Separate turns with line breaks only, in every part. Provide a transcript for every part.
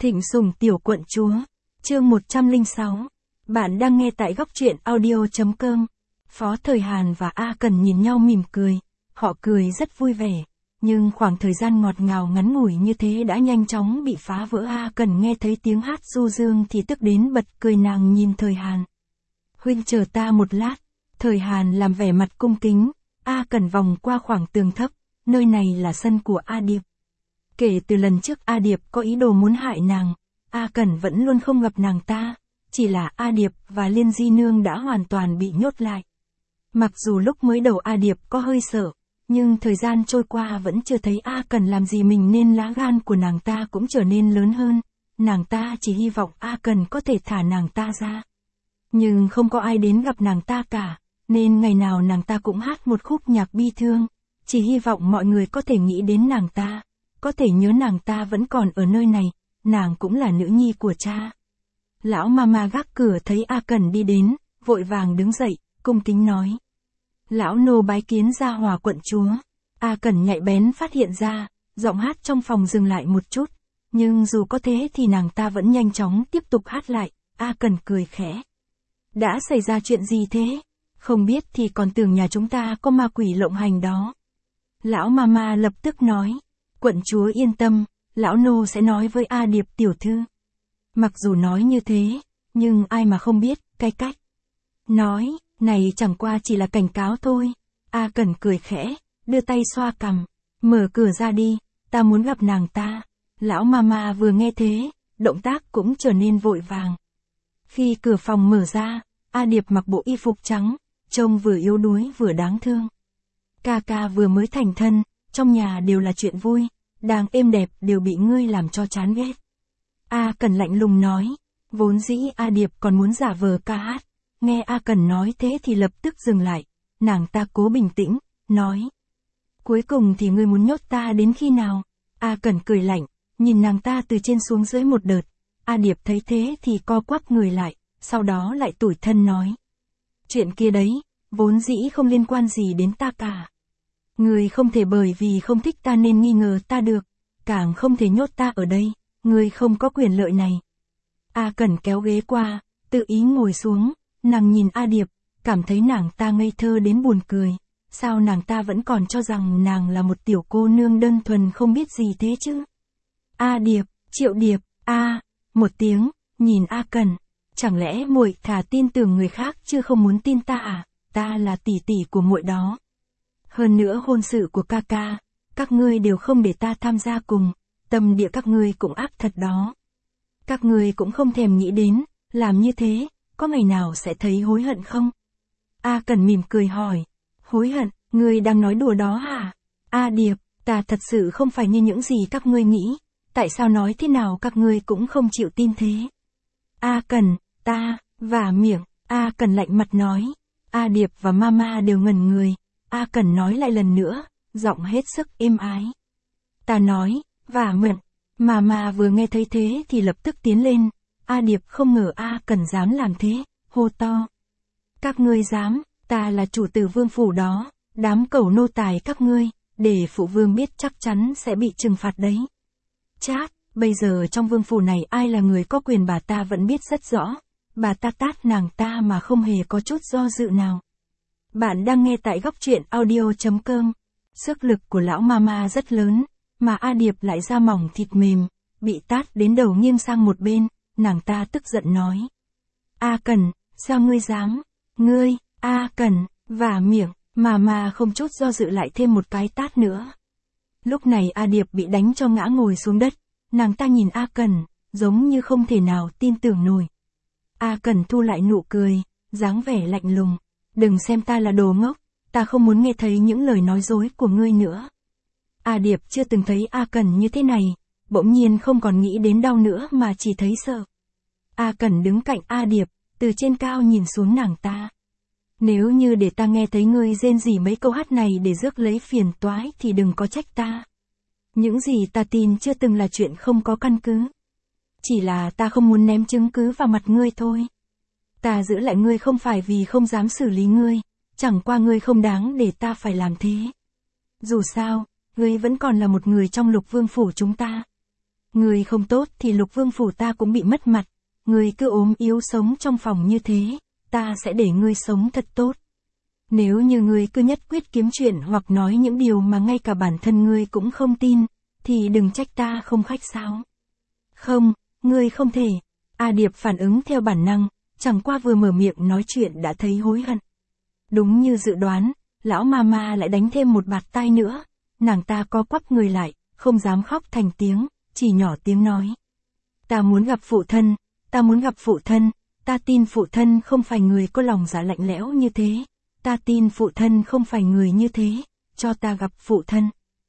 Thịnh Sủng Tiểu Quận Chúa, chương 106. Bạn đang nghe tại góc truyện audio.com. Phó Thời Hàn và A Cần nhìn nhau mỉm cười, họ cười rất vui vẻ, nhưng khoảng thời gian ngọt ngào ngắn ngủi như thế đã nhanh chóng bị phá vỡ. A Cần nghe thấy tiếng hát du dương thì tức đến bật cười, nàng nhìn Thời Hàn. Huynh chờ ta một lát. Thời Hàn làm vẻ mặt cung kính. A Cần vòng qua khoảng tường thấp, nơi này là sân của A Điệp. Kể từ lần trước A Điệp có ý đồ muốn hại nàng, A Cần vẫn luôn không gặp nàng ta, chỉ là A Điệp và Liên Di Nương đã hoàn toàn bị nhốt lại. Mặc dù lúc mới đầu A Điệp có hơi sợ, nhưng thời gian trôi qua vẫn chưa thấy A Cần làm gì mình nên lá gan của nàng ta cũng trở nên lớn hơn, nàng ta chỉ hy vọng A Cần có thể thả nàng ta ra. Nhưng không có ai đến gặp nàng ta cả, nên ngày nào nàng ta cũng hát một khúc nhạc bi thương, chỉ hy vọng mọi người có thể nghĩ đến nàng ta, có thể nhớ nàng ta vẫn còn ở nơi này, nàng cũng là nữ nhi của cha. Lão Mama gác cửa thấy A Cần đi đến, vội vàng đứng dậy, cung kính nói. Lão nô bái kiến Gia Hòa quận chúa. A Cần nhạy bén phát hiện ra, giọng hát trong phòng dừng lại một chút, nhưng dù có thế thì nàng ta vẫn nhanh chóng tiếp tục hát lại. A Cần cười khẽ. Đã xảy ra chuyện gì thế? Không biết thì còn tưởng nhà chúng ta có ma quỷ lộng hành đó. Lão Mama lập tức nói. Quận chúa yên tâm, lão nô sẽ nói với A Điệp tiểu thư. Mặc dù nói như thế, nhưng ai mà không biết, cái cách nói này chẳng qua chỉ là cảnh cáo thôi. A Cần cười khẽ, đưa tay xoa cằm. Mở cửa ra đi, ta muốn gặp nàng ta. Lão Mama vừa nghe thế, động tác cũng trở nên vội vàng. Khi cửa phòng mở ra, A Điệp mặc bộ y phục trắng, trông vừa yếu đuối vừa đáng thương. Ca ca vừa mới thành thân, trong nhà đều là chuyện vui, đang êm đẹp đều bị ngươi làm cho chán ghét. A Cần lạnh lùng nói, vốn dĩ A Điệp còn muốn giả vờ ca hát, nghe A Cần nói thế thì lập tức dừng lại, nàng ta cố bình tĩnh, nói. Cuối cùng thì ngươi muốn nhốt ta đến khi nào? A Cần cười lạnh, nhìn nàng ta từ trên xuống dưới một đợt. A Điệp thấy thế thì co quắp người lại, sau đó lại tủi thân nói. Chuyện kia đấy, vốn dĩ không liên quan gì đến ta cả. Ngươi không thể bởi vì không thích ta nên nghi ngờ ta được, càng không thể nhốt ta ở đây, ngươi không có quyền lợi này. A Cần kéo ghế qua, tự ý ngồi xuống, nàng nhìn A Điệp, cảm thấy nàng ta ngây thơ đến buồn cười, sao nàng ta vẫn còn cho rằng nàng là một tiểu cô nương đơn thuần không biết gì thế chứ. A Điệp, Triệu Điệp, một tiếng, nhìn A Cần, chẳng lẽ muội thà tin tưởng người khác chứ không muốn tin ta à, ta là tỷ tỷ của muội đó. Hơn nữa hôn sự của ca ca, các ngươi đều không để ta tham gia cùng, tâm địa các ngươi cũng ác thật đó. Các ngươi cũng không thèm nghĩ đến, làm như thế, có ngày nào sẽ thấy hối hận không? A Cần mỉm cười hỏi, hối hận, ngươi đang nói đùa đó hả? A Điệp, ta thật sự không phải như những gì các ngươi nghĩ, tại sao nói thế nào các ngươi cũng không chịu tin thế? A Cần, ta, vả miệng, A Cần lạnh mặt nói. A Điệp và Mama đều ngẩn người. A Cần nói lại lần nữa, giọng hết sức êm ái. Ta nói, vả miệng. Mama vừa nghe thấy thế thì lập tức tiến lên. A Điệp không ngờ A Cần dám làm thế, hô to. Các ngươi dám, ta là chủ tử vương phủ đó, đám cẩu nô tài các ngươi, để phụ vương biết chắc chắn sẽ bị trừng phạt đấy. Chát, bây giờ trong vương phủ này ai là người có quyền bà ta vẫn biết rất rõ. Bà ta tát nàng ta mà không hề có chút do dự nào. Bạn đang nghe tại góc truyện audio.com. Sức lực của lão Mama rất lớn, mà A Điệp lại da mỏng thịt mềm, bị tát đến đầu nghiêng sang một bên, nàng ta tức giận nói. A Cần, sao ngươi dám? Ngươi, A Cần, vả miệng, Mama không chút do dự lại thêm một cái tát nữa. Lúc này A Điệp bị đánh cho ngã ngồi xuống đất, nàng ta nhìn A Cần, giống như không thể nào tin tưởng nổi. A Cần thu lại nụ cười, dáng vẻ lạnh lùng. Đừng xem ta là đồ ngốc, ta không muốn nghe thấy những lời nói dối của ngươi nữa. A Điệp chưa từng thấy A Cần như thế này, bỗng nhiên không còn nghĩ đến đau nữa mà chỉ thấy sợ. A Cần đứng cạnh A Điệp, từ trên cao nhìn xuống nàng ta. Nếu như để ta nghe thấy ngươi rên rỉ mấy câu hát này để rước lấy phiền toái thì đừng có trách ta. Những gì ta tin chưa từng là chuyện không có căn cứ. Chỉ là ta không muốn ném chứng cứ vào mặt ngươi thôi. Ta giữ lại ngươi không phải vì không dám xử lý ngươi, chẳng qua ngươi không đáng để ta phải làm thế. Dù sao, ngươi vẫn còn là một người trong Lục Vương phủ chúng ta. Người không tốt thì Lục Vương phủ ta cũng bị mất mặt, người cứ ốm yếu sống trong phòng như thế, ta sẽ để ngươi sống thật tốt. Nếu như ngươi cứ nhất quyết kiếm chuyện hoặc nói những điều mà ngay cả bản thân ngươi cũng không tin, thì đừng trách ta không khách sáo. Không, ngươi không thể. A Điệp phản ứng theo bản năng, chẳng qua vừa mở miệng nói chuyện đã thấy hối hận. Đúng như dự đoán, lão mama lại đánh thêm một bạt tai nữa, nàng ta co quắp người lại, không dám khóc thành tiếng, chỉ nhỏ tiếng nói. Ta muốn gặp phụ thân, ta muốn gặp phụ thân, ta tin phụ thân không phải người có lòng dạ lạnh lẽo như thế, ta tin phụ thân không phải người như thế, cho ta gặp phụ thân.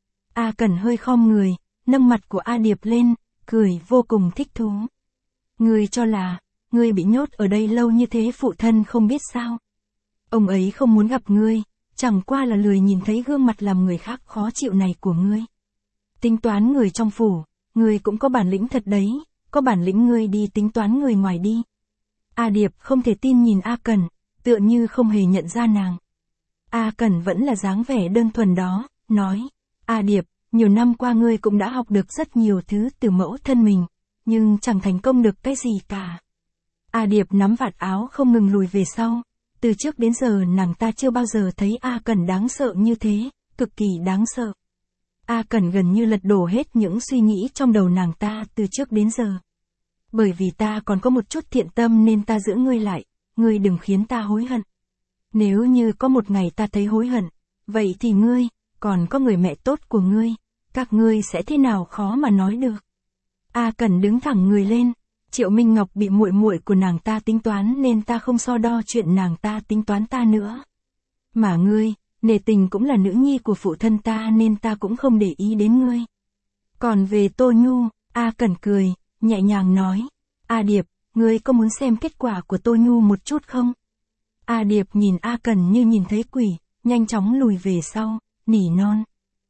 A Cẩn hơi khom người, nâng mặt của A Điệp lên, cười vô cùng thích thú. Ngươi cho là, ngươi bị nhốt ở đây lâu như thế phụ thân không biết sao. Ông ấy không muốn gặp ngươi, chẳng qua là lười nhìn thấy gương mặt làm người khác khó chịu này của ngươi. Tính toán người trong phủ, ngươi cũng có bản lĩnh thật đấy, có bản lĩnh ngươi đi tính toán người ngoài đi. A Điệp không thể tin nhìn A Cẩn, tựa như không hề nhận ra nàng. A Cẩn vẫn là dáng vẻ đơn thuần đó, nói, A Điệp, nhiều năm qua ngươi cũng đã học được rất nhiều thứ từ mẫu thân mình, nhưng chẳng thành công được cái gì cả. A Điệp nắm vạt áo không ngừng lùi về sau, từ trước đến giờ nàng ta chưa bao giờ thấy A Cẩn đáng sợ như thế, cực kỳ đáng sợ. A Cẩn gần như lật đổ hết những suy nghĩ trong đầu nàng ta từ trước đến giờ. Bởi vì ta còn có một chút thiện tâm nên ta giữ ngươi lại, ngươi đừng khiến ta hối hận. Nếu như có một ngày ta thấy hối hận, vậy thì ngươi, còn có người mẹ tốt của ngươi, các ngươi sẽ thế nào khó mà nói được. A Cẩn đứng thẳng người lên, Triệu Minh Ngọc bị muội muội của nàng ta tính toán nên ta không so đo chuyện nàng ta tính toán ta nữa. Mà ngươi, nể tình cũng là nữ nhi của phụ thân ta nên ta cũng không để ý đến ngươi. Còn về Tô Nhu, A Cẩn cười, nhẹ nhàng nói, A Điệp, ngươi có muốn xem kết quả của Tô Nhu một chút không? A Điệp nhìn A Cẩn như nhìn thấy quỷ, nhanh chóng lùi về sau, nỉ non.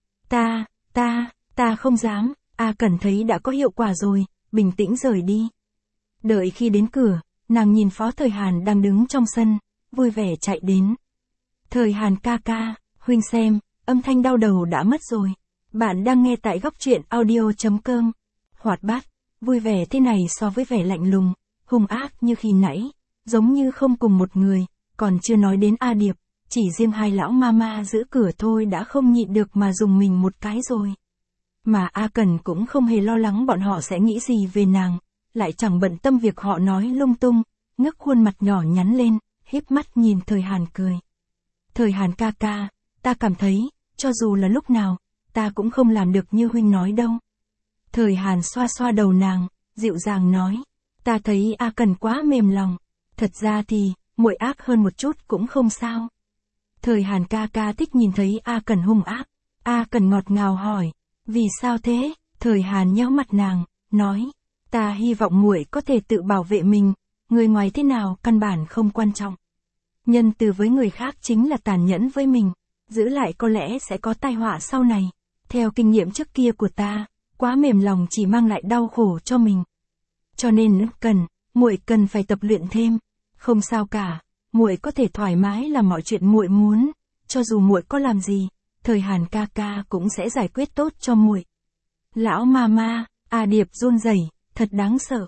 Ta không dám, A Cẩn thấy đã có hiệu quả rồi, bình tĩnh rời đi. Đợi khi đến cửa, nàng nhìn Phó Thời Hàn đang đứng trong sân, vui vẻ chạy đến. Thời Hàn ca ca, huynh xem, âm thanh đau đầu đã mất rồi. Bạn đang nghe tại góc truyện audio.com. Hoạt bát, vui vẻ thế này so với vẻ lạnh lùng, hung ác như khi nãy, giống như không cùng một người, còn chưa nói đến A Điệp, chỉ riêng hai lão mama giữ cửa thôi đã không nhịn được mà dùng mình một cái rồi. Mà A Cẩn cũng không hề lo lắng bọn họ sẽ nghĩ gì về nàng, lại chẳng bận tâm việc họ nói lung tung, ngước khuôn mặt nhỏ nhắn lên, híp mắt nhìn Thời Hàn cười. Thời Hàn ca ca, ta cảm thấy, cho dù là lúc nào, ta cũng không làm được như huynh nói đâu. Thời Hàn xoa xoa đầu nàng, dịu dàng nói, ta thấy A Cẩn quá mềm lòng, thật ra thì, muội ác hơn một chút cũng không sao. Thời Hàn ca ca thích nhìn thấy A Cẩn hung ác. A Cẩn ngọt ngào hỏi, vì sao thế? Thời Hàn nhéo mặt nàng, nói, ta hy vọng muội có thể tự bảo vệ mình, người ngoài thế nào căn bản không quan trọng. Nhân từ với người khác chính là tàn nhẫn với mình, giữ lại có lẽ sẽ có tai họa sau này. Theo kinh nghiệm trước kia của ta, quá mềm lòng chỉ mang lại đau khổ cho mình. Cho nên muội cần phải tập luyện thêm. Không sao cả, muội có thể thoải mái làm mọi chuyện muội muốn, cho dù muội có làm gì, Thời Hàn ca ca cũng sẽ giải quyết tốt cho muội. Lão mama, A Điệp run rẩy, thật đáng sợ.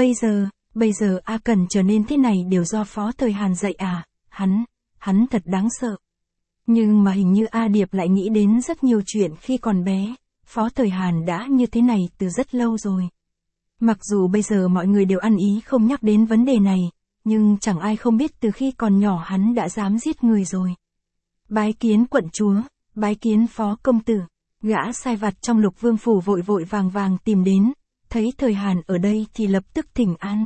Bây giờ A Cẩn trở nên thế này đều do Phó Thời Hàn dạy à, hắn thật đáng sợ. Nhưng mà hình như A Điệp lại nghĩ đến rất nhiều chuyện khi còn bé, Phó Thời Hàn đã như thế này từ rất lâu rồi. Mặc dù bây giờ mọi người đều ăn ý không nhắc đến vấn đề này, nhưng chẳng ai không biết từ khi còn nhỏ hắn đã dám giết người rồi. Bái kiến quận chúa, bái kiến phó công tử, gã sai vặt trong Lục Vương phủ vội vội vàng vàng tìm đến, thấy Thời Hàn ở đây thì lập tức thỉnh an.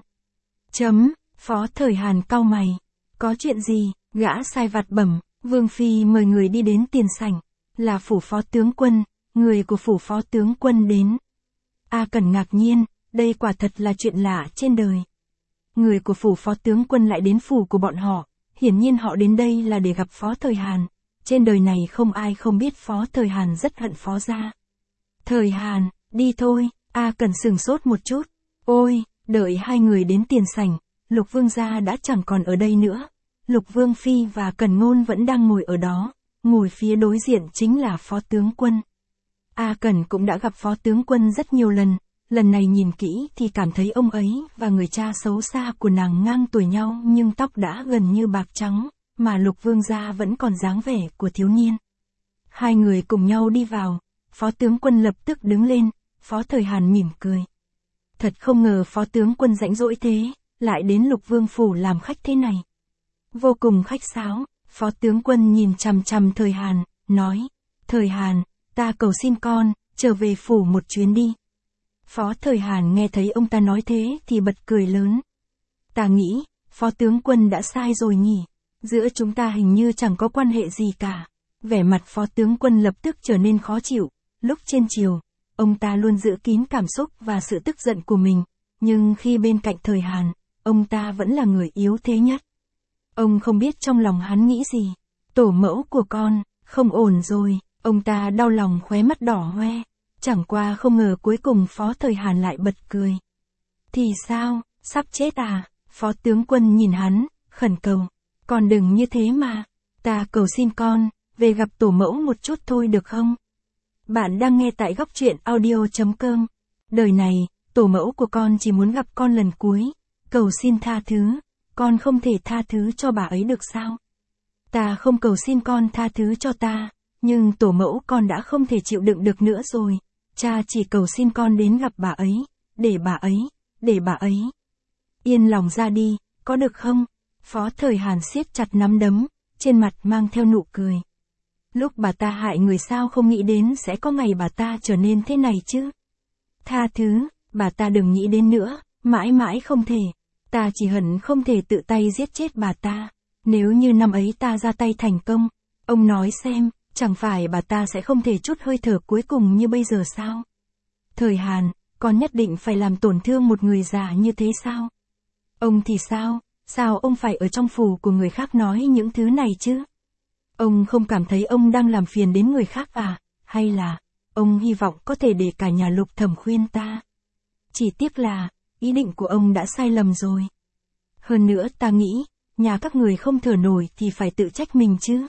Phó Thời Hàn cau mày, có chuyện gì? Gã sai vặt bẩm, Vương phi mời người đi đến tiền sảnh, là phủ phó tướng quân, người của phủ phó tướng quân đến. A Cẩn ngạc nhiên, đây quả thật là chuyện lạ trên đời. Người của phủ phó tướng quân lại đến phủ của bọn họ, hiển nhiên họ đến đây là để gặp Phó Thời Hàn. Trên đời này không ai không biết Phó Thời Hàn rất hận Phó gia. Thời Hàn, đi thôi. A Cẩn sửng sốt một chút. Ôi, đợi hai người đến tiền sảnh, Lục Vương gia đã chẳng còn ở đây nữa. Lục Vương phi và Cẩn Ngôn vẫn đang ngồi ở đó, ngồi phía đối diện chính là Phó tướng quân. A Cẩn cũng đã gặp Phó tướng quân rất nhiều lần, lần này nhìn kỹ thì cảm thấy ông ấy và người cha xấu xa của nàng ngang tuổi nhau nhưng tóc đã gần như bạc trắng, mà Lục Vương gia vẫn còn dáng vẻ của thiếu niên. Hai người cùng nhau đi vào, Phó tướng quân lập tức đứng lên, Phó Thời Hàn mỉm cười. Thật không ngờ Phó tướng quân rãnh rỗi thế, lại đến Lục Vương phủ làm khách thế này. Vô cùng khách sáo, Phó tướng quân nhìn chằm chằm Thời Hàn, nói, Thời Hàn, ta cầu xin con, trở về phủ một chuyến đi. Phó Thời Hàn nghe thấy ông ta nói thế thì bật cười lớn. Ta nghĩ, Phó tướng quân đã sai rồi nhỉ, giữa chúng ta hình như chẳng có quan hệ gì cả. Vẻ mặt Phó tướng quân lập tức trở nên khó chịu, lúc trên chiều, ông ta luôn giữ kín cảm xúc và sự tức giận của mình, nhưng khi bên cạnh Thời Hàn, ông ta vẫn là người yếu thế nhất. Ông không biết trong lòng hắn nghĩ gì, tổ mẫu của con, không ổn rồi, ông ta đau lòng khóe mắt đỏ hoe, chẳng qua không ngờ cuối cùng Phó Thời Hàn lại bật cười. Thì sao, sắp chết à, Phó tướng quân nhìn hắn, khẩn cầu, con đừng như thế mà, ta cầu xin con, về gặp tổ mẫu một chút thôi được không? Bạn đang nghe tại góc truyện audio.com. Đời này, tổ mẫu của con chỉ muốn gặp con lần cuối, cầu xin tha thứ, con không thể tha thứ cho bà ấy được sao? Ta không cầu xin con tha thứ cho ta, nhưng tổ mẫu con đã không thể chịu đựng được nữa rồi, cha chỉ cầu xin con đến gặp bà ấy, để bà ấy yên lòng ra đi, có được không? Phó Thời Hàn siết chặt nắm đấm, trên mặt mang theo nụ cười. Lúc bà ta hại người sao không nghĩ đến sẽ có ngày bà ta trở nên thế này chứ? Tha thứ, bà ta đừng nghĩ đến nữa, mãi mãi không thể. Ta chỉ hận không thể tự tay giết chết bà ta. Nếu như năm ấy ta ra tay thành công, ông nói xem, chẳng phải bà ta sẽ không thể chút hơi thở cuối cùng như bây giờ sao? Thời Hàn, con nhất định phải làm tổn thương một người già như thế sao? Ông thì sao? Sao ông phải ở trong phủ của người khác nói những thứ này chứ? Ông không cảm thấy ông đang làm phiền đến người khác à? Hay là, ông hy vọng có thể để cả nhà Lục Thẩm khuyên ta? Chỉ tiếc là, ý định của ông đã sai lầm rồi. Hơn nữa ta nghĩ, nhà các người không thở nổi thì phải tự trách mình chứ.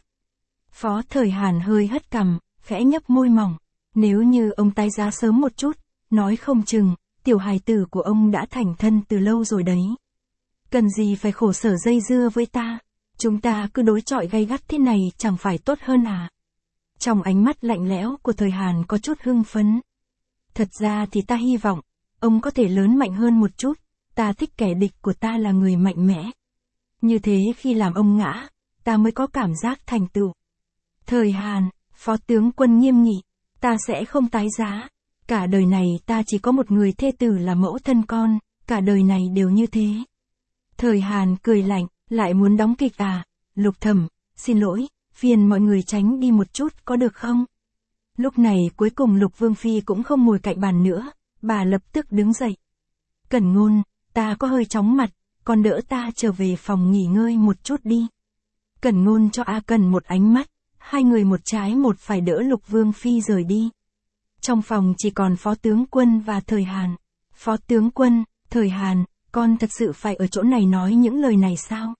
Phó Thời Hàn hơi hất cằm, khẽ nhấp môi mỏng. Nếu như ông tái giá sớm một chút, nói không chừng, tiểu hài tử của ông đã thành thân từ lâu rồi đấy. Cần gì phải khổ sở dây dưa với ta? Chúng ta cứ đối chọi gay gắt thế này chẳng phải tốt hơn à? Trong ánh mắt lạnh lẽo của Thời Hàn có chút hưng phấn. Thật ra thì ta hy vọng, ông có thể lớn mạnh hơn một chút, ta thích kẻ địch của ta là người mạnh mẽ. Như thế khi làm ông ngã, ta mới có cảm giác thành tựu. Thời Hàn, Phó tướng quân nghiêm nghị, ta sẽ không tái giá. Cả đời này ta chỉ có một người thê tử là mẫu thân con, cả đời này đều như thế. Thời Hàn cười lạnh, lại muốn đóng kịch à? Lục Thẩm, xin lỗi, phiền mọi người tránh đi một chút có được không? Lúc này cuối cùng Lục Vương Phi cũng không ngồi cạnh bàn nữa, bà lập tức đứng dậy. Cẩn Ngôn, ta có hơi chóng mặt, con đỡ ta trở về phòng nghỉ ngơi một chút đi. Cẩn Ngôn cho A Cần một ánh mắt, hai người một trái một phải đỡ Lục Vương Phi rời đi. Trong phòng chỉ còn Phó tướng quân và Thời Hàn. Phó tướng quân, Thời Hàn, con thật sự phải ở chỗ này nói những lời này sao?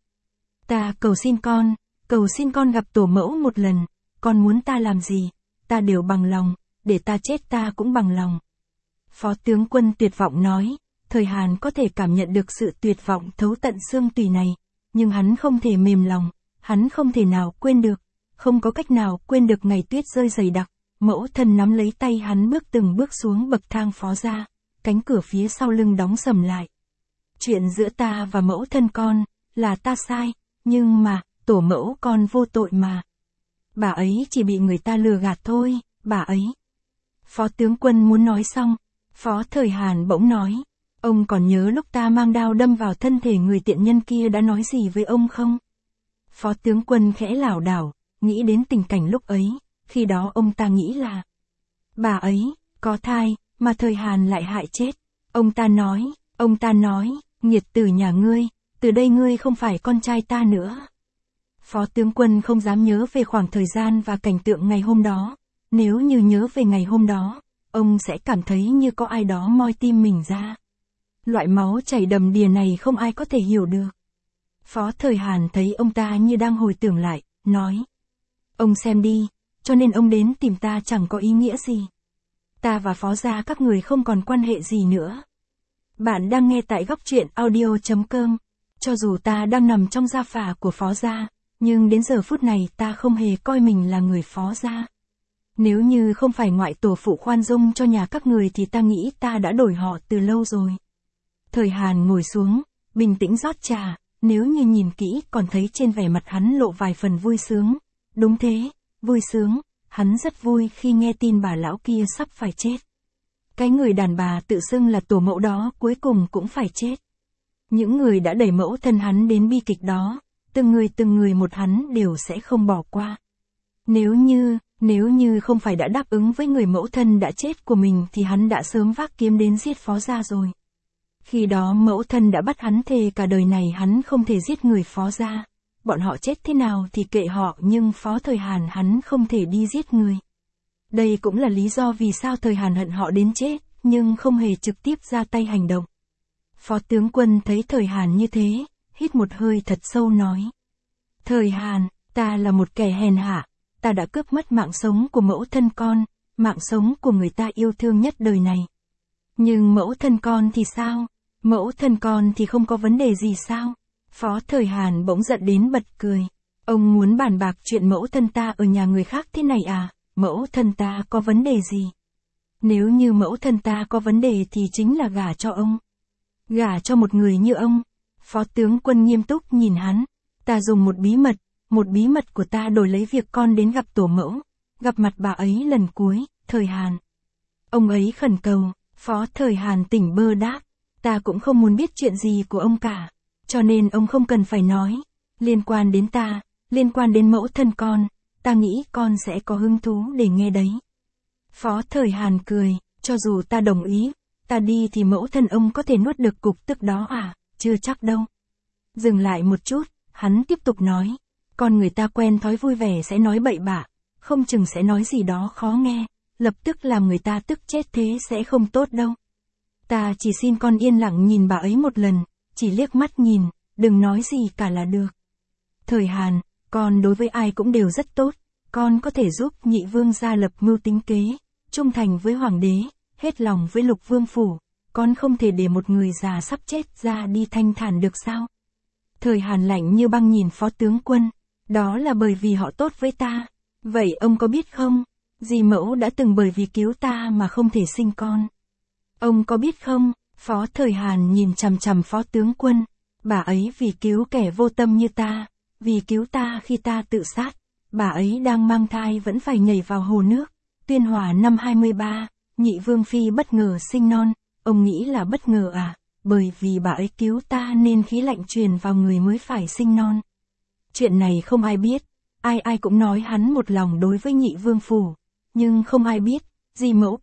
Ta cầu xin con gặp tổ mẫu một lần, con muốn ta làm gì, ta đều bằng lòng, để ta chết ta cũng bằng lòng. Phó tướng quân tuyệt vọng nói, Thời Hàn có thể cảm nhận được sự tuyệt vọng thấu tận xương tủy này, nhưng hắn không thể mềm lòng, hắn không thể nào quên được, không có cách nào quên được ngày tuyết rơi dày đặc, mẫu thân nắm lấy tay hắn bước từng bước xuống bậc thang phó ra, cánh cửa phía sau lưng đóng sầm lại. Chuyện giữa ta và mẫu thân con, là ta sai, nhưng mà, tổ mẫu con vô tội mà. Bà ấy chỉ bị người ta lừa gạt thôi, bà ấy. Phó tướng quân muốn nói xong, Phó Thời Hàn bỗng nói, ông còn nhớ lúc ta mang đao đâm vào thân thể người tiện nhân kia đã nói gì với ông không? Phó tướng quân khẽ lảo đảo, nghĩ đến tình cảnh lúc ấy, khi đó ông ta nghĩ là, bà ấy, có thai, mà Thời Hàn lại hại chết. Ông ta nói, nghiệt tử nhà ngươi, từ đây ngươi không phải con trai ta nữa. Phó tướng quân không dám nhớ về khoảng thời gian và cảnh tượng ngày hôm đó. Nếu như nhớ về ngày hôm đó, ông sẽ cảm thấy như có ai đó moi tim mình ra. Loại máu chảy đầm đìa này không ai có thể hiểu được. Phó Thời Hàn thấy ông ta như đang hồi tưởng lại, nói. Ông xem đi, cho nên ông đến tìm ta chẳng có ý nghĩa gì. Ta và Phó gia các người không còn quan hệ gì nữa. Bạn đang nghe tại góc truyện audio.com. Cho dù ta đang nằm trong gia phả của Phó gia, nhưng đến giờ phút này ta không hề coi mình là người Phó gia. Nếu như không phải ngoại tổ phụ khoan dung cho nhà các người thì ta nghĩ ta đã đổi họ từ lâu rồi. Thời Hàn ngồi xuống, bình tĩnh rót trà, nếu như nhìn kỹ còn thấy trên vẻ mặt hắn lộ vài phần vui sướng. Đúng thế, vui sướng, hắn rất vui khi nghe tin bà lão kia sắp phải chết. Cái người đàn bà tự xưng là tổ mẫu đó cuối cùng cũng phải chết. Những người đã đẩy mẫu thân hắn đến bi kịch đó, từng người một hắn đều sẽ không bỏ qua. Nếu như không phải đã đáp ứng với người mẫu thân đã chết của mình thì hắn đã sớm vác kiếm đến giết Phó gia rồi. Khi đó mẫu thân đã bắt hắn thề cả đời này hắn không thể giết người Phó gia. Bọn họ chết thế nào thì kệ họ, nhưng Phó Thời Hàn hắn không thể đi giết người. Đây cũng là lý do vì sao Thời Hàn hận họ đến chết, nhưng không hề trực tiếp ra tay hành động. Phó tướng quân thấy Thời Hàn như thế, hít một hơi thật sâu nói. Thời Hàn, ta là một kẻ hèn hạ, ta đã cướp mất mạng sống của mẫu thân con, mạng sống của người ta yêu thương nhất đời này. Nhưng mẫu thân con thì sao? Mẫu thân con thì không có vấn đề gì sao? Phó Thời Hàn bỗng giận đến bật cười. Ông muốn bàn bạc chuyện mẫu thân ta ở nhà người khác thế này à? Mẫu thân ta có vấn đề gì? Nếu như mẫu thân ta có vấn đề thì chính là gả cho ông. Gả cho một người như ông. Phó tướng quân nghiêm túc nhìn hắn. Ta dùng một bí mật của ta đổi lấy việc con đến gặp tổ mẫu, gặp mặt bà ấy lần cuối. Thời Hàn. Ông ấy khẩn cầu. Phó Thời Hàn tỉnh bơ đáp. Ta cũng không muốn biết chuyện gì của ông cả. Cho nên ông không cần phải nói. Liên quan đến ta, liên quan đến mẫu thân con, ta nghĩ con sẽ có hứng thú để nghe đấy. Phó Thời Hàn cười, cho dù ta đồng ý, ta đi thì mẫu thân ông có thể nuốt được cục tức đó à? Chưa chắc đâu. Dừng lại một chút, hắn tiếp tục nói. Con người ta quen thói vui vẻ sẽ nói bậy bạ, không chừng sẽ nói gì đó khó nghe, lập tức làm người ta tức chết, thế sẽ không tốt đâu. Ta chỉ xin con yên lặng nhìn bà ấy một lần, chỉ liếc mắt nhìn, đừng nói gì cả là được. Thời Hàn, con đối với ai cũng đều rất tốt, con có thể giúp Nhị Vương gia lập mưu tính kế, trung thành với hoàng đế, hết lòng với Lục Vương phủ, con không thể để một người già sắp chết ra đi thanh thản được sao? Thời Hàn lạnh như băng nhìn Phó tướng quân, đó là bởi vì họ tốt với ta. Vậy ông có biết không, dì mẫu đã từng bởi vì cứu ta mà không thể sinh con. Ông có biết không? Phó Thời Hàn nhìn chằm chằm Phó tướng quân, bà ấy vì cứu kẻ vô tâm như ta, vì cứu ta khi ta tự sát, bà ấy đang mang thai vẫn phải nhảy vào hồ nước. Tuyên Hòa năm 23, Nhị Vương phi bất ngờ sinh non, ông nghĩ là bất ngờ à? Bởi vì bà ấy cứu ta nên khí lạnh truyền vào người mới phải sinh non. Chuyện này không ai biết, ai cũng nói hắn một lòng đối với Nhị Vương phủ, nhưng không ai biết, dì mẫu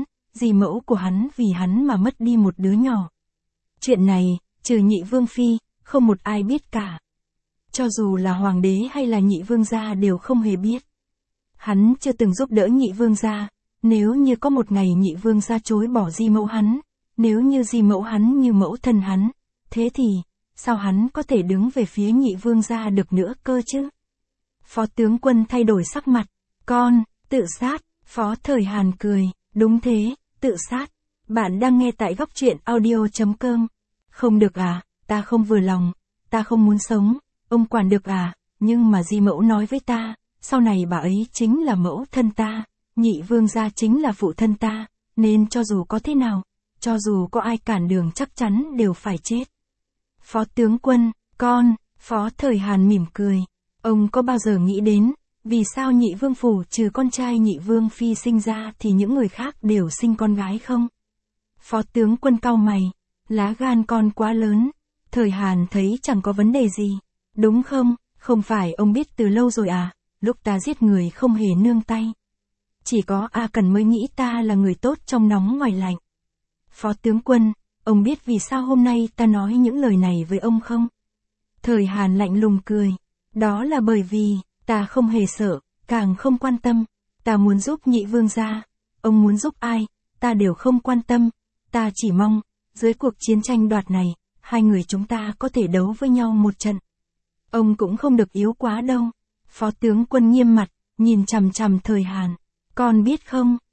của hắn vì hắn mà mất đi một đứa nhỏ. Chuyện này, trừ Nhị Vương phi, không một ai biết cả. Cho dù là hoàng đế hay là Nhị Vương gia đều không hề biết. Hắn chưa từng giúp đỡ Nhị Vương gia, nếu như có một ngày Nhị Vương gia chối bỏ di mẫu hắn, nếu như di mẫu hắn như mẫu thân hắn, thế thì, sao hắn có thể đứng về phía Nhị Vương gia được nữa cơ chứ? Phó tướng quân thay đổi sắc mặt, con, tự sát. Phó Thời Hàn cười, đúng thế, tự sát. Bạn đang nghe tại góc truyện audio.com. Không được à, ta không vừa lòng, ta không muốn sống, ông quản được à? Nhưng mà di mẫu nói với ta, sau này bà ấy chính là mẫu thân ta, Nhị Vương gia chính là phụ thân ta, nên cho dù có thế nào, cho dù có ai cản đường chắc chắn đều phải chết. Phó tướng quân, con. Phó Thời Hàn mỉm cười. Ông có bao giờ nghĩ đến, vì sao Nhị Vương phủ trừ con trai Nhị Vương phi sinh ra thì những người khác đều sinh con gái không? Phó tướng quân cau mày, lá gan con quá lớn. Thời Hàn thấy chẳng có vấn đề gì, đúng không? Không phải ông biết từ lâu rồi à, lúc ta giết người không hề nương tay. Chỉ có A Cẩn mới nghĩ ta là người tốt trong nóng ngoài lạnh. Phó tướng quân, ông biết vì sao hôm nay ta nói những lời này với ông không? Thời Hàn lạnh lùng cười. Đó là bởi vì, ta không hề sợ, càng không quan tâm. Ta muốn giúp Nhị Vương gia. Ông muốn giúp ai, ta đều không quan tâm. Ta chỉ mong, dưới cuộc chiến tranh đoạt này, hai người chúng ta có thể đấu với nhau một trận. Ông cũng không được yếu quá đâu. Phó tướng quân nghiêm mặt, nhìn chằm chằm Thời Hàn. Con biết không,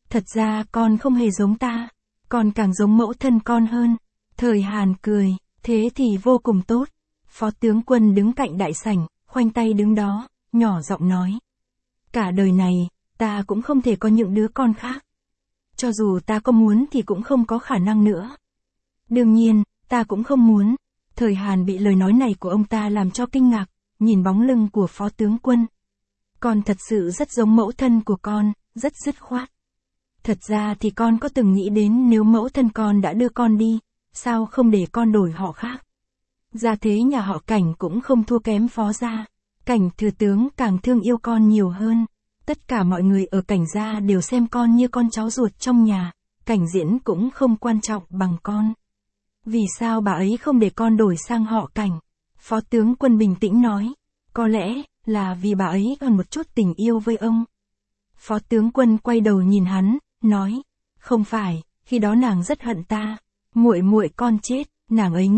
thật ra con không hề giống ta, con càng giống mẫu thân con hơn. Thời Hàn cười, thế thì vô cùng tốt. Phó tướng quân đứng cạnh đại sảnh, khoanh tay đứng đó, nhỏ giọng nói. Cả đời này, ta cũng không thể có những đứa con khác. Cho dù ta có muốn thì cũng không có khả năng nữa. Đương nhiên, ta cũng không muốn. Thời Hàn bị lời nói này của ông ta làm cho kinh ngạc, nhìn bóng lưng của phó tướng quân. Con thật sự rất giống mẫu thân của con, rất dứt khoát. Thật ra thì con có từng nghĩ đến nếu mẫu thân con đã đưa con đi, sao không để con đổi họ khác. Gia thế nhà họ Cảnh cũng không thua kém Phó gia. Cảnh thừa tướng càng thương yêu con nhiều hơn. Tất cả mọi người ở Cảnh gia đều xem con như con cháu ruột trong nhà. Cảnh Diễn cũng không quan trọng bằng con. Vì sao bà ấy không để con đổi sang họ Cảnh? Phó tướng quân bình tĩnh nói. Có lẽ là vì bà ấy còn một chút tình yêu với ông. Phó tướng quân quay đầu nhìn hắn, nói. Không phải, khi đó nàng rất hận ta. Muội muội con chết, nàng ấy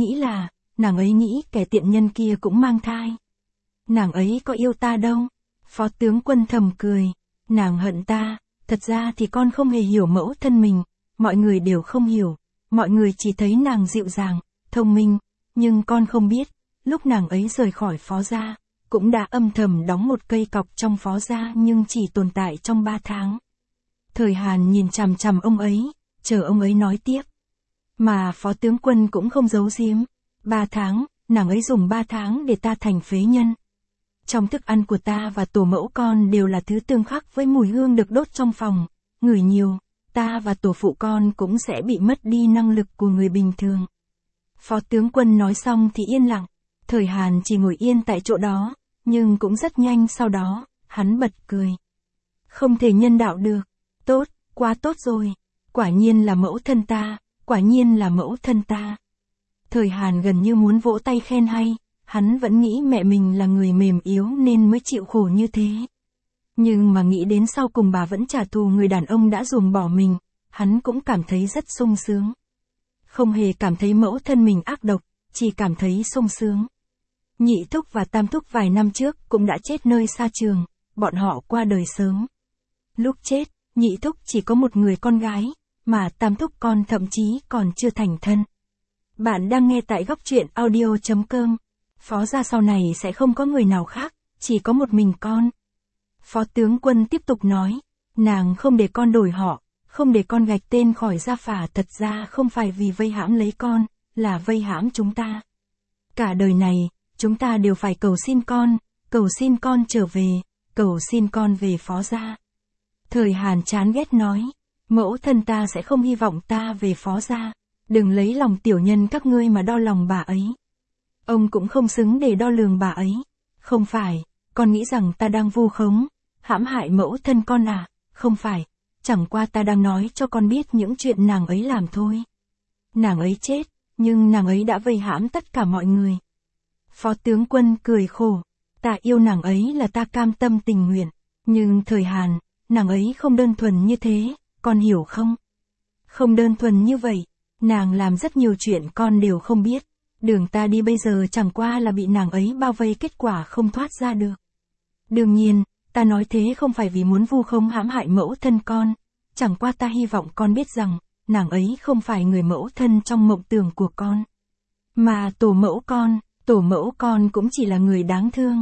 nghĩ kẻ tiện nhân kia cũng mang thai. Nàng ấy có yêu ta đâu. Phó tướng quân thầm cười. Nàng hận ta, thật ra thì con không hề hiểu mẫu thân mình. Mọi người đều không hiểu. Mọi người chỉ thấy nàng dịu dàng, thông minh. Nhưng con không biết, lúc nàng ấy rời khỏi Phó gia, cũng đã âm thầm đóng một cây cọc trong Phó gia nhưng chỉ tồn tại trong 3 tháng. Thời Hàn nhìn chằm chằm ông ấy, chờ ông ấy nói tiếp. Mà phó tướng quân cũng không giấu giếm. 3 tháng, nàng ấy dùng 3 tháng để ta thành phế nhân. Trong thức ăn của ta và tổ mẫu con đều là thứ tương khắc với mùi hương được đốt trong phòng. Ngửi nhiều, ta và tổ phụ con cũng sẽ bị mất đi năng lực của người bình thường. Phó tướng quân nói xong thì yên lặng. Thời Hàn chỉ ngồi yên tại chỗ đó, nhưng cũng rất nhanh sau đó, hắn bật cười. Không thể nhân đạo được. Tốt, quá tốt rồi. Quả nhiên là mẫu thân ta. Quả nhiên là mẫu thân ta. Thời Hàn gần như muốn vỗ tay khen hay, hắn vẫn nghĩ mẹ mình là người mềm yếu nên mới chịu khổ như thế. Nhưng mà nghĩ đến sau cùng bà vẫn trả thù người đàn ông đã ruồng bỏ mình, hắn cũng cảm thấy rất sung sướng. Không hề cảm thấy mẫu thân mình ác độc, chỉ cảm thấy sung sướng. Nhị thúc và tam thúc vài năm trước cũng đã chết nơi xa trường, bọn họ qua đời sớm. Lúc chết, nhị thúc chỉ có một người con gái, mà tam thúc con thậm chí còn chưa thành thân. Bạn đang nghe tại góc truyện audio.com. Phó gia sau này sẽ không có người nào khác, chỉ có một mình con. Phó tướng quân tiếp tục nói, nàng không để con đổi họ, không để con gạch tên khỏi gia phả thật ra không phải vì vây hãm lấy con, là vây hãm chúng ta. Cả đời này, chúng ta đều phải cầu xin con trở về, cầu xin con về Phó gia. Thời Hàn chán ghét nói, mẫu thân ta sẽ không hy vọng ta về Phó gia. Đừng lấy lòng tiểu nhân các ngươi mà đo lòng bà ấy. Ông cũng không xứng để đo lường bà ấy. Không phải, con nghĩ rằng ta đang vu khống, hãm hại mẫu thân con à? Không phải, chẳng qua ta đang nói cho con biết những chuyện nàng ấy làm thôi. Nàng ấy chết, nhưng nàng ấy đã vây hãm tất cả mọi người. Phó tướng quân cười khổ, ta yêu nàng ấy là ta cam tâm tình nguyện, nhưng Thời Hàn, nàng ấy không đơn thuần như thế, con hiểu không? Không đơn thuần như vậy. Nàng làm rất nhiều chuyện con đều không biết. Đường ta đi bây giờ chẳng qua là bị nàng ấy bao vây, kết quả không thoát ra được. Đương nhiên, ta nói thế không phải vì muốn vu khống hãm hại mẫu thân con. Chẳng qua ta hy vọng con biết rằng, nàng ấy không phải người mẫu thân trong mộng tưởng của con. Mà tổ mẫu con cũng chỉ là người đáng thương.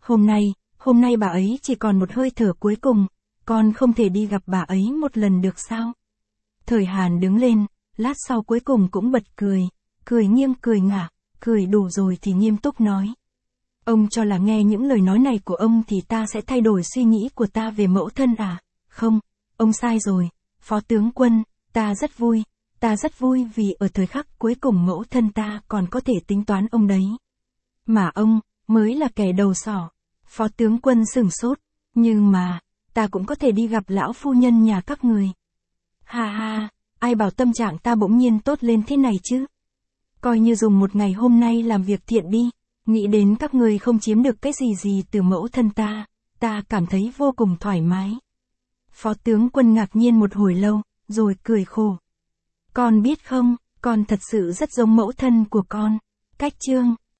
Hôm nay bà ấy chỉ còn một hơi thở cuối cùng. Con không thể đi gặp bà ấy một lần được sao? Thời Hàn đứng lên. Lát sau cuối cùng cũng bật cười nghiêng cười ngả, cười đủ rồi thì nghiêm túc nói. Ông cho là nghe những lời nói này của ông thì ta sẽ thay đổi suy nghĩ của ta về mẫu thân à? Không, ông sai rồi, phó tướng quân, ta rất vui vì ở thời khắc cuối cùng mẫu thân ta còn có thể tính toán ông đấy. Mà ông, mới là kẻ đầu sỏ. Phó tướng quân sửng sốt, nhưng mà, ta cũng có thể đi gặp lão phu nhân nhà các người. Ha ha. Ai bảo tâm trạng ta bỗng nhiên tốt lên thế này chứ? Coi như dùng một ngày hôm nay làm việc thiện đi, nghĩ đến các người không chiếm được cái gì từ mẫu thân ta cảm thấy vô cùng thoải mái. Phó tướng quân ngạc nhiên một hồi lâu, rồi cười khổ. Con biết không, con thật sự rất giống mẫu thân của con. Cách chương